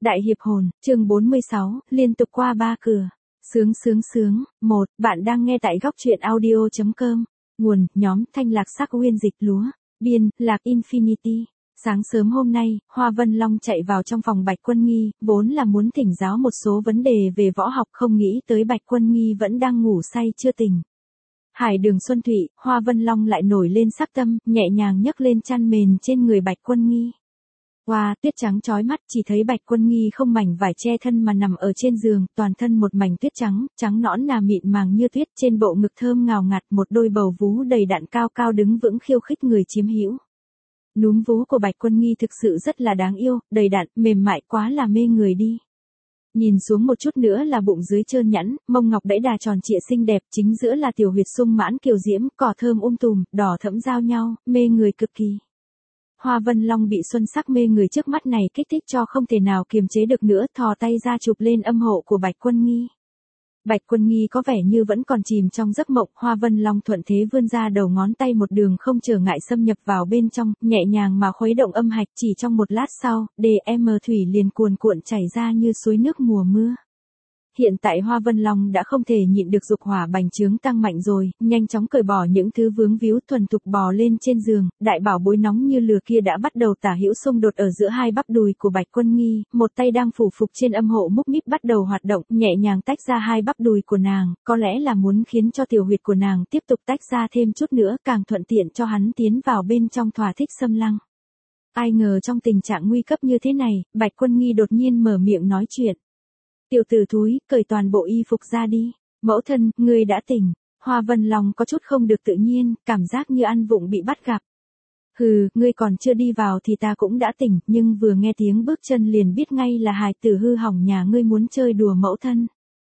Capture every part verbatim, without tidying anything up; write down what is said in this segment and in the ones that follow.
Đại hiệp hồn, chương bốn mươi sáu, liên tục qua ba cửa. Sướng sướng sướng, một, bạn đang nghe tại góc truyện audio.com. Nguồn, nhóm, thanh lạc sắc uyên dịch lúa. Biên, lạc Infinity. Sáng sớm hôm nay, Hoa Vân Long chạy vào trong phòng Bạch Quân Nghi, vốn là muốn thỉnh giáo một số vấn đề về võ học, không nghĩ tới Bạch Quân Nghi vẫn đang ngủ say chưa tỉnh. Hải đường Xuân Thụy, Hoa Vân Long lại nổi lên sắc tâm, nhẹ nhàng nhấc lên chăn mền trên người Bạch Quân Nghi. Hoa, tuyết trắng chói mắt, chỉ thấy Bạch Quân Nghi không mảnh vải che thân mà nằm ở trên giường, toàn thân một mảnh tuyết trắng, trắng nõn nà mịn màng như tuyết, trên bộ ngực thơm ngào ngạt, một đôi bầu vú đầy đặn cao cao đứng vững khiêu khích người chiếm hữu. Núm vú của Bạch Quân Nghi thực sự rất là đáng yêu, đầy đặn, mềm mại quá là mê người đi. Nhìn xuống một chút nữa là bụng dưới trơn nhẵn, mông ngọc đẫy đà tròn trịa xinh đẹp, chính giữa là tiểu huyệt sung mãn kiều diễm, cỏ thơm um tùm, đỏ thẫm giao nhau, mê người cực kỳ. Hoa Vân Long bị xuân sắc mê người trước mắt này kích thích cho không thể nào kiềm chế được nữa, thò tay ra chụp lên âm hộ của Bạch Quân Nghi. Bạch Quân Nghi có vẻ như vẫn còn chìm trong giấc mộng, Hoa Vân Long thuận thế vươn ra đầu ngón tay một đường không trở ngại xâm nhập vào bên trong, nhẹ nhàng mà khuấy động âm hạch, chỉ trong một lát sau, đê em thủy liền cuồn cuộn chảy ra như suối nước mùa mưa. Hiện tại Hoa Vân Long đã không thể nhịn được dục hỏa bành trướng tăng mạnh rồi, nhanh chóng cởi bỏ những thứ vướng víu, thuần thục bò lên trên giường, đại bảo bối nóng như lửa kia đã bắt đầu tả hữu xung đột ở giữa hai bắp đùi của Bạch Quân Nghi, một tay đang phủ phục trên âm hộ múc míp bắt đầu hoạt động, nhẹ nhàng tách ra hai bắp đùi của nàng, có lẽ là muốn khiến cho tiểu huyệt của nàng tiếp tục tách ra thêm chút nữa, càng thuận tiện cho hắn tiến vào bên trong thỏa thích xâm lăng. Ai ngờ trong tình trạng nguy cấp như thế này, Bạch Quân Nghi đột nhiên mở miệng nói chuyện. Tiểu tử thúi, cởi toàn bộ y phục ra đi. Mẫu thân, ngươi đã tỉnh. Hoa Vân Long có chút không được tự nhiên, cảm giác như ăn vụng bị bắt gặp. Hừ, ngươi còn chưa đi vào thì ta cũng đã tỉnh, nhưng vừa nghe tiếng bước chân liền biết ngay là hài tử hư hỏng nhà ngươi muốn chơi đùa mẫu thân.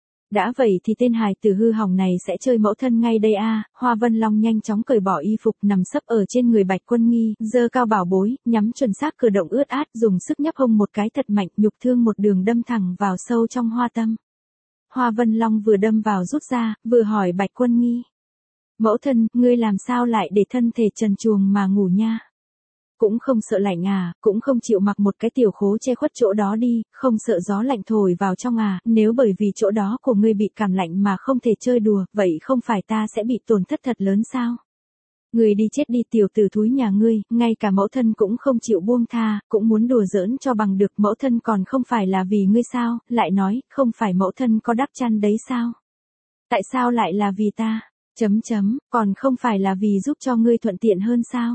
Đã vậy thì tên hài tử hư hỏng này sẽ chơi mẫu thân ngay đây a. À. Hoa Vân Long nhanh chóng cởi bỏ y phục nằm sấp ở trên người Bạch Quân Nghi, giơ cao bảo bối, nhắm chuẩn xác cử động ướt át, dùng sức nhấp hông một cái thật mạnh, nhục thương một đường đâm thẳng vào sâu trong hoa tâm. Hoa Vân Long vừa đâm vào rút ra, vừa hỏi Bạch Quân Nghi. Mẫu thân, ngươi làm sao lại để thân thể trần truồng mà ngủ nha? Cũng không sợ lạnh à, cũng không chịu mặc một cái tiểu khố che khuất chỗ đó đi, không sợ gió lạnh thổi vào trong à, nếu bởi vì chỗ đó của ngươi bị cảm lạnh mà không thể chơi đùa, vậy không phải ta sẽ bị tổn thất thật lớn sao? Ngươi đi chết đi tiểu tử thúi nhà ngươi, ngay cả mẫu thân cũng không chịu buông tha, cũng muốn đùa giỡn cho bằng được, mẫu thân còn không phải là vì ngươi sao, lại nói, không phải mẫu thân có đắp chăn đấy sao? Tại sao lại là vì ta? Chấm chấm, còn không phải là vì giúp cho ngươi thuận tiện hơn sao?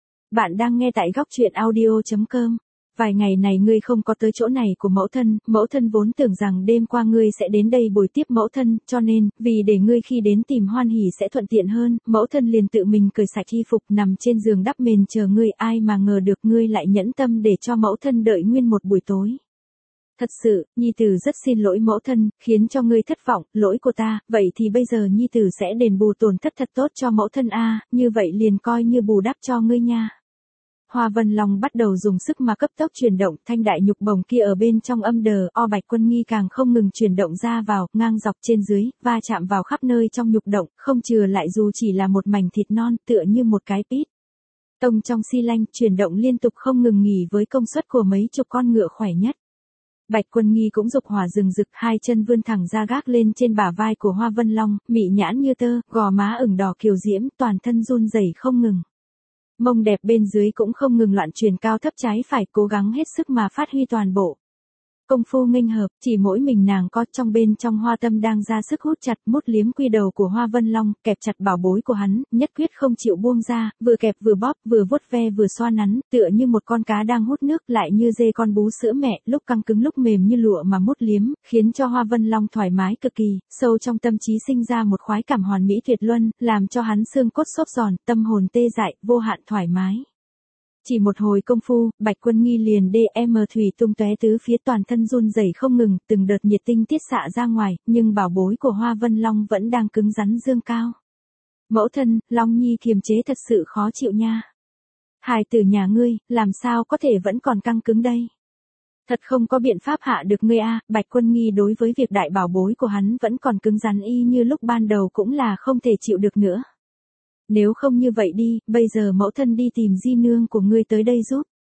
Bạn đang nghe tại góc truyện audio.com. Vài ngày này ngươi không có tới chỗ này của mẫu thân, mẫu thân vốn tưởng rằng đêm qua ngươi sẽ đến đây bồi tiếp mẫu thân, cho nên, vì để ngươi khi đến tìm Hoan Hỉ sẽ thuận tiện hơn, mẫu thân liền tự mình cởi sạch y phục nằm trên giường đắp mền chờ ngươi, ai mà ngờ được ngươi lại nhẫn tâm để cho mẫu thân đợi nguyên một buổi tối. Thật sự, Nhi Tử rất xin lỗi mẫu thân, khiến cho ngươi thất vọng, lỗi của ta, vậy thì bây giờ Nhi Tử sẽ đền bù tổn thất thật tốt cho mẫu thân a, như vậy liền coi như bù đắp cho ngươi nha. Hoa Vân Long bắt đầu dùng sức mà cấp tốc chuyển động, thanh đại nhục bồng kia ở bên trong âm đờ, o Bạch Quân Nghi càng không ngừng chuyển động ra vào, ngang dọc trên dưới, va chạm vào khắp nơi trong nhục động, không chừa lại dù chỉ là một mảnh thịt non, tựa như một cái pít. Tông trong xi lanh, chuyển động liên tục không ngừng nghỉ với công suất của mấy chục con ngựa khỏe nhất. Bạch Quân Nghi cũng dục hỏa rừng rực, hai chân vươn thẳng ra gác lên trên bả vai của Hoa Vân Long, mị nhãn như tơ, gò má ửng đỏ kiều diễm, toàn thân run rẩy không ngừng. Mông đẹp bên dưới cũng không ngừng loạn chuyển cao thấp trái phải, cố gắng hết sức mà phát huy toàn bộ. Công phu nghênh hợp, chỉ mỗi mình nàng có, trong bên trong hoa tâm đang ra sức hút chặt, mút liếm quy đầu của Hoa Vân Long, kẹp chặt bảo bối của hắn, nhất quyết không chịu buông ra, vừa kẹp vừa bóp, vừa vuốt ve vừa xoa nắn, tựa như một con cá đang hút nước, lại như dê con bú sữa mẹ, lúc căng cứng lúc mềm như lụa mà mút liếm, khiến cho Hoa Vân Long thoải mái cực kỳ, sâu trong tâm trí sinh ra một khoái cảm hoàn mỹ tuyệt luân, làm cho hắn xương cốt xốp giòn, tâm hồn tê dại, vô hạn thoải mái. Chỉ một hồi công phu, Bạch Quân Nghi liền đê em thủy tung tóe tứ phía, toàn thân run rẩy không ngừng, từng đợt nhiệt tinh tiết xạ ra ngoài, nhưng bảo bối của Hoa Vân Long vẫn đang cứng rắn dương cao. Mẫu thân, Long Nhi kiềm chế thật sự khó chịu nha. Hài tử nhà ngươi, làm sao có thể vẫn còn căng cứng đây? Thật không có biện pháp hạ được ngươi a. À. Bạch Quân Nghi đối với việc đại bảo bối của hắn vẫn còn cứng rắn y như lúc ban đầu cũng là không thể chịu được nữa. Nếu không như vậy đi, bây giờ mẫu thân đi tìm di nương của ngươi tới đây giúp.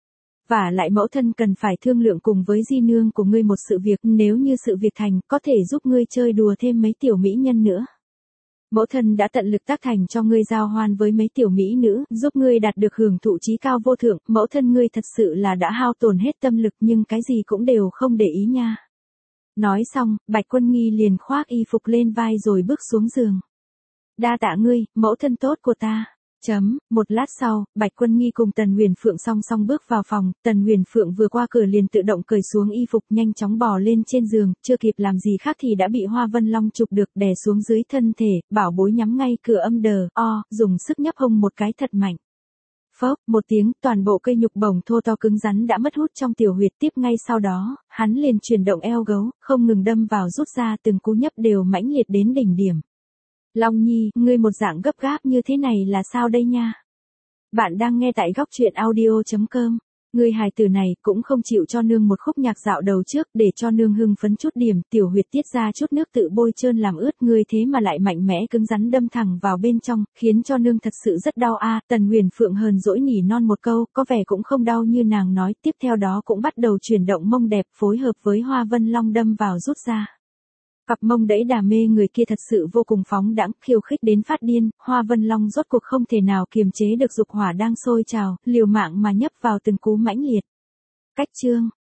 Và lại mẫu thân cần phải thương lượng cùng với di nương của ngươi một sự việc, nếu như sự việc thành, có thể giúp ngươi chơi đùa thêm mấy tiểu mỹ nhân nữa. Mẫu thân đã tận lực tác thành cho ngươi giao hoan với mấy tiểu mỹ nữ, giúp ngươi đạt được hưởng thụ chí cao vô thượng, mẫu thân ngươi thật sự là đã hao tổn hết tâm lực nhưng cái gì cũng đều không để ý nha. Nói xong, Bạch Quân Nghi liền khoác y phục lên vai rồi bước xuống giường. Đa tạ ngươi, mẫu thân tốt của ta. Chấm, một lát sau, Bạch Quân Nghi cùng Tần Huyền Phượng song song bước vào phòng, Tần Huyền Phượng vừa qua cửa liền tự động cởi xuống y phục nhanh chóng bò lên trên giường, chưa kịp làm gì khác thì đã bị Hoa Vân Long chụp được đè xuống dưới thân thể, bảo bối nhắm ngay cửa âm đờ, o, dùng sức nhấp hông một cái thật mạnh. Phốc, một tiếng, toàn bộ cây nhục bổng thô to cứng rắn đã mất hút trong tiểu huyệt, tiếp ngay sau đó, hắn liền chuyển động eo gấu, không ngừng đâm vào rút ra, từng cú nhấp đều mãnh liệt đến đỉnh điểm. Long Nhi, ngươi một dạng gấp gáp như thế này là sao đây nha? Bạn đang nghe tại góc truyện audio chấm com. Ngươi hài tử này cũng không chịu cho nương một khúc nhạc dạo đầu trước để cho nương hưng phấn chút điểm, tiểu huyệt tiết ra chút nước tự bôi trơn làm ướt, ngươi thế mà lại mạnh mẽ cứng rắn đâm thẳng vào bên trong, khiến cho nương thật sự rất đau a. À, Tần Huyền Phượng hờn dỗi nỉ non một câu, có vẻ cũng không đau như nàng nói, tiếp theo đó cũng bắt đầu chuyển động mông đẹp phối hợp với Hoa Vân Long đâm vào rút ra. Cặp mông đẫy đà mê người kia thật sự vô cùng phóng đãng, khiêu khích đến phát điên, Hoa Vân Long rốt cuộc không thể nào kiềm chế được dục hỏa đang sôi trào, liều mạng mà nhấp vào từng cú mãnh liệt. Cách chương